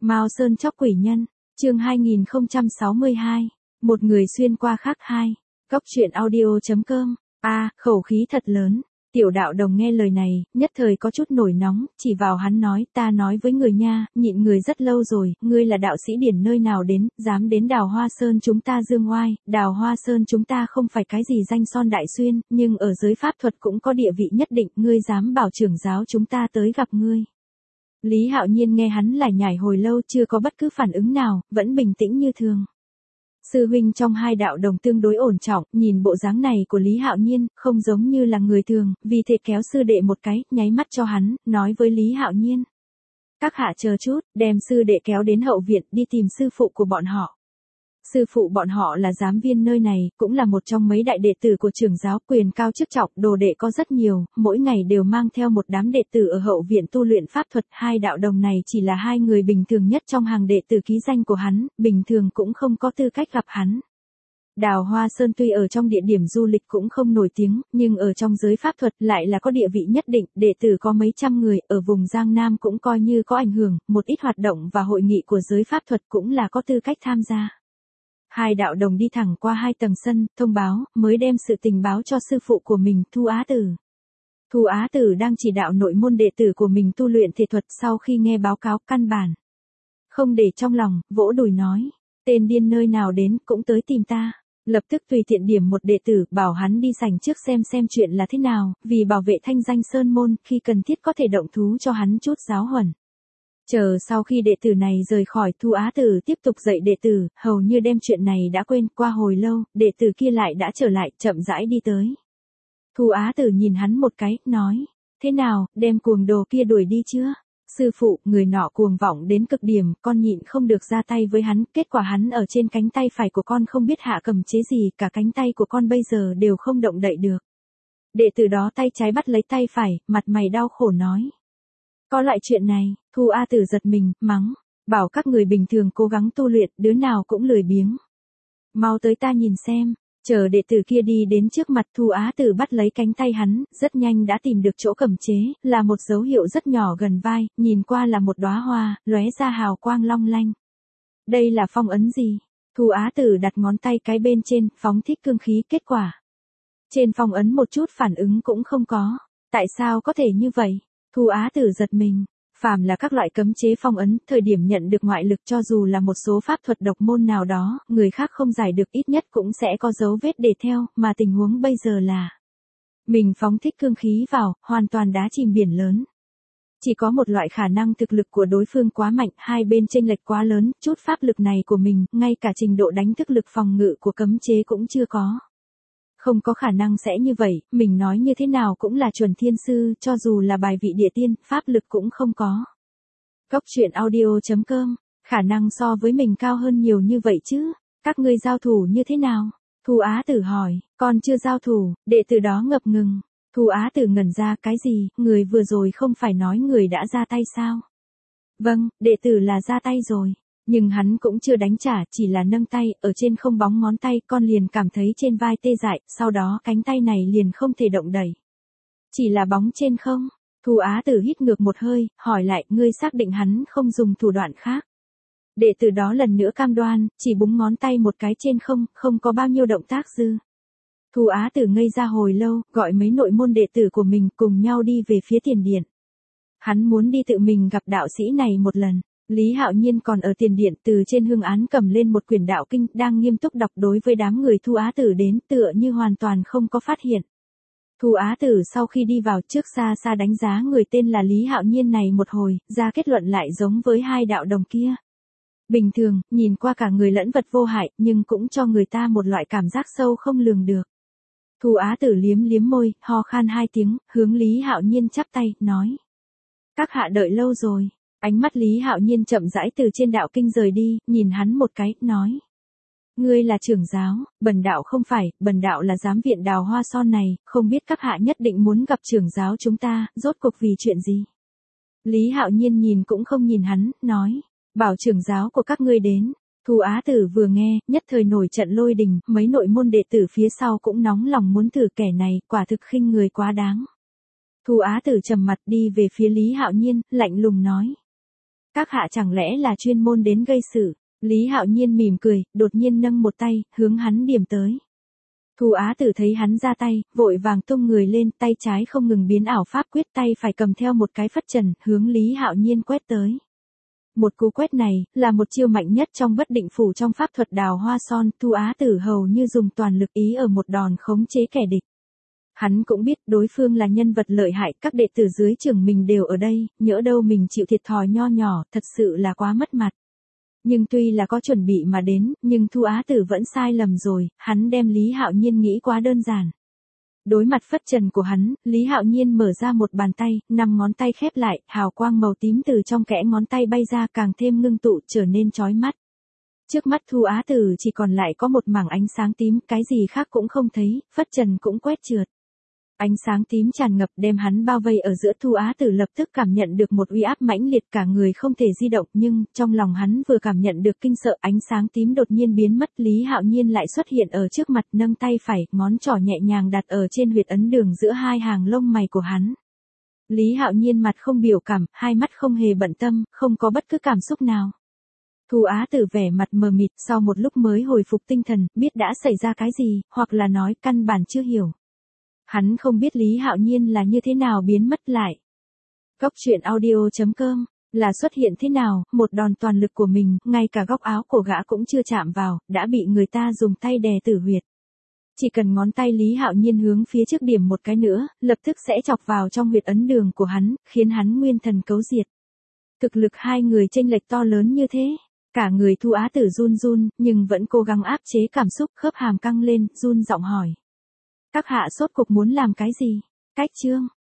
Mao Sơn chóc quỷ nhân, chương 2062, một người xuyên qua khác 2, Cóc truyện audio.com, khẩu khí thật lớn, tiểu đạo đồng nghe lời này, nhất thời có chút nổi nóng, chỉ vào hắn nói, ta nói với người nha, nhịn người rất lâu rồi, ngươi là đạo sĩ điển nơi nào đến, dám đến Đào Hoa Sơn chúng ta dương oai, Đào Hoa Sơn chúng ta không phải cái gì danh son đại xuyên, nhưng ở giới pháp thuật cũng có địa vị nhất định, ngươi dám bảo trưởng giáo chúng ta tới gặp ngươi. Lý Hạo Nhiên nghe hắn lải nhải hồi lâu chưa có bất cứ phản ứng nào, vẫn bình tĩnh như thường. Sư huynh trong hai đạo đồng tương đối ổn trọng, nhìn bộ dáng này của Lý Hạo Nhiên, không giống như là người thường, vì thế kéo sư đệ một cái, nháy mắt cho hắn, nói với Lý Hạo Nhiên. Các hạ chờ chút, đem sư đệ kéo đến hậu viện đi tìm sư phụ của bọn họ. Sư phụ bọn họ là giám viên nơi này, cũng là một trong mấy đại đệ tử của trưởng giáo, quyền cao chức trọng, đồ đệ có rất nhiều, mỗi ngày đều mang theo một đám đệ tử ở hậu viện tu luyện pháp thuật. Hai đạo đồng này chỉ là hai người bình thường nhất trong hàng đệ tử ký danh của hắn, bình thường cũng không có tư cách gặp hắn. Đào Hoa Sơn tuy ở trong địa điểm du lịch cũng không nổi tiếng, nhưng ở trong giới pháp thuật lại là có địa vị nhất định, đệ tử có mấy trăm người, ở vùng Giang Nam cũng coi như có ảnh hưởng, một ít hoạt động và hội nghị của giới pháp thuật cũng là có tư cách tham gia. Hai đạo đồng đi thẳng qua 2 tầng sân, thông báo, mới đem sự tình báo cho sư phụ của mình, Thu Á Tử. Thu Á Tử đang chỉ đạo nội môn đệ tử của mình tu luyện thể thuật, sau khi nghe báo cáo căn bản. Không để trong lòng, vỗ đùi nói, tên điên nơi nào đến cũng tới tìm ta. Lập tức tùy tiện điểm một đệ tử, bảo hắn đi sảnh trước xem chuyện là thế nào, vì bảo vệ thanh danh sơn môn, khi cần thiết có thể động thú cho hắn chút giáo huấn. Chờ sau khi đệ tử này rời khỏi, Thu Á Tử tiếp tục dạy đệ tử, hầu như đem chuyện này đã quên. Qua hồi lâu, đệ tử kia lại đã trở lại, chậm rãi đi tới. Thu Á Tử nhìn hắn một cái, nói, thế nào, đem cuồng đồ kia đuổi đi chưa? Sư phụ, người nọ cuồng vọng đến cực điểm, con nhịn không được ra tay với hắn, kết quả hắn ở trên cánh tay phải của con không biết hạ cầm chế gì, cả cánh tay của con bây giờ đều không động đậy được. Đệ tử đó tay trái bắt lấy tay phải, mặt mày đau khổ nói. Có loại chuyện này, Thu Á Tử giật mình, mắng, bảo các người bình thường cố gắng tu luyện, đứa nào cũng lười biếng. Mau tới ta nhìn xem, chờ đệ tử kia đi đến trước mặt, Thu Á Tử bắt lấy cánh tay hắn, rất nhanh đã tìm được chỗ cầm chế, là một dấu hiệu rất nhỏ gần vai, nhìn qua là một đóa hoa, lóe ra hào quang long lanh. Đây là phong ấn gì? Thu Á Tử đặt ngón tay cái bên trên, phóng thích cương khí, kết quả. Trên phong ấn một chút phản ứng cũng không có. Tại sao có thể như vậy? Thu Á Tử giật mình, phàm là các loại cấm chế phong ấn, thời điểm nhận được ngoại lực cho dù là một số pháp thuật độc môn nào đó, người khác không giải được ít nhất cũng sẽ có dấu vết để theo, mà tình huống bây giờ là mình phóng thích cương khí vào, hoàn toàn đá chìm biển lớn. Chỉ có một loại khả năng thực lực của đối phương quá mạnh, hai bên chênh lệch quá lớn, chút pháp lực này của mình, ngay cả trình độ đánh thức lực phòng ngự của cấm chế cũng chưa có. Không có khả năng sẽ như vậy, mình nói như thế nào cũng là chuẩn thiên sư, cho dù là bài vị địa tiên, pháp lực cũng không có. Cóc truyện audio.com, khả năng so với mình cao hơn nhiều như vậy chứ, các ngươi giao thủ như thế nào? Thu Á Tử hỏi, còn chưa giao thủ, đệ tử đó ngập ngừng. Thu Á Tử ngẩn ra, cái gì, người vừa rồi không phải nói người đã ra tay sao? Vâng, đệ tử là ra tay rồi. Nhưng hắn cũng chưa đánh trả, chỉ là nâng tay, ở trên không bóng ngón tay, con liền cảm thấy trên vai tê dại, sau đó cánh tay này liền không thể động đẩy. Chỉ là bóng trên không? Thu Á Tử hít ngược một hơi, hỏi lại, ngươi xác định hắn không dùng thủ đoạn khác. Đệ tử đó lần nữa cam đoan, chỉ búng ngón tay một cái trên không, không có bao nhiêu động tác dư. Thu Á Tử ngây ra hồi lâu, gọi mấy nội môn đệ tử của mình cùng nhau đi về phía tiền điện. Hắn muốn đi tự mình gặp đạo sĩ này một lần. Lý Hạo Nhiên còn ở tiền điện, từ trên hương án cầm lên một quyển đạo kinh, đang nghiêm túc đọc. Đối với đám người Thu Á Tử đến, tựa như hoàn toàn không có phát hiện. Thu Á Tử sau khi đi vào, trước xa xa đánh giá người tên là Lý Hạo Nhiên này một hồi, ra kết luận lại giống với hai đạo đồng kia. Bình thường, nhìn qua cả người lẫn vật vô hại, nhưng cũng cho người ta một loại cảm giác sâu không lường được. Thu Á Tử liếm liếm môi, ho khan 2 tiếng, hướng Lý Hạo Nhiên chắp tay, nói. Các hạ đợi lâu rồi. Ánh mắt Lý Hạo Nhiên chậm rãi từ trên đạo kinh rời đi, nhìn hắn một cái, nói. Ngươi là trưởng giáo, bần đạo không phải, bần đạo là giám viện Đào Hoa Son này, không biết các hạ nhất định muốn gặp trưởng giáo chúng ta, rốt cuộc vì chuyện gì? Lý Hạo Nhiên nhìn cũng không nhìn hắn, nói. Bảo trưởng giáo của các ngươi đến. Thu Á Tử vừa nghe, nhất thời nổi trận lôi đình, mấy nội môn đệ tử phía sau cũng nóng lòng muốn thử, kẻ này, quả thực khinh người quá đáng. Thu Á Tử trầm mặt đi về phía Lý Hạo Nhiên, lạnh lùng nói. Các hạ chẳng lẽ là chuyên môn đến gây sự? Lý Hạo Nhiên mỉm cười, đột nhiên nâng một tay, hướng hắn điểm tới. Thu Á Tử thấy hắn ra tay, vội vàng tung người lên, tay trái không ngừng biến ảo pháp quyết, tay phải cầm theo một cái phất trần, hướng Lý Hạo Nhiên quét tới. Một cú quét này, là một chiêu mạnh nhất trong bất định phủ trong pháp thuật Đào Hoa Son, Thu Á Tử hầu như dùng toàn lực ý ở một đòn khống chế kẻ địch. Hắn cũng biết đối phương là nhân vật lợi hại, các đệ tử dưới trường mình đều ở đây, nhỡ đâu mình chịu thiệt thòi nho nhỏ, thật sự là quá mất mặt. Nhưng tuy là có chuẩn bị mà đến, nhưng Thu Á Tử vẫn sai lầm rồi, hắn đem Lý Hạo Nhiên nghĩ quá đơn giản. Đối mặt phất trần của hắn, Lý Hạo Nhiên mở ra một bàn tay, 5 ngón tay khép lại, hào quang màu tím từ trong kẽ ngón tay bay ra càng thêm ngưng tụ trở nên chói mắt. Trước mắt Thu Á Tử chỉ còn lại có một mảng ánh sáng tím, cái gì khác cũng không thấy, phất trần cũng quét trượt. Ánh sáng tím tràn ngập đem hắn bao vây ở giữa. Thu Á Tử lập tức cảm nhận được một uy áp mãnh liệt, cả người không thể di động, nhưng trong lòng hắn vừa cảm nhận được kinh sợ, ánh sáng tím đột nhiên biến mất. Lý Hạo Nhiên lại xuất hiện ở trước mặt, nâng tay phải, ngón trỏ nhẹ nhàng đặt ở trên huyệt ấn đường giữa hai hàng lông mày của hắn. Lý Hạo Nhiên mặt không biểu cảm, hai mắt không hề bận tâm, không có bất cứ cảm xúc nào. Thu Á Tử vẻ mặt mờ mịt, sau một lúc mới hồi phục tinh thần, biết đã xảy ra cái gì, hoặc là nói căn bản chưa hiểu. Hắn không biết Lý Hạo Nhiên là như thế nào biến mất lại. Góc truyện audio.com là xuất hiện thế nào, một đòn toàn lực của mình, ngay cả góc áo của gã cũng chưa chạm vào, đã bị người ta dùng tay đè tử huyệt. Chỉ cần ngón tay Lý Hạo Nhiên hướng phía trước điểm một cái nữa, lập tức sẽ chọc vào trong huyệt ấn đường của hắn, khiến hắn nguyên thần cấu diệt. Thực lực hai người chênh lệch to lớn như thế, cả người Thu Á Tử run run, nhưng vẫn cố gắng áp chế cảm xúc, khớp hàm căng lên, run giọng hỏi. Các hạ sốt cuộc muốn làm cái gì? Cách chương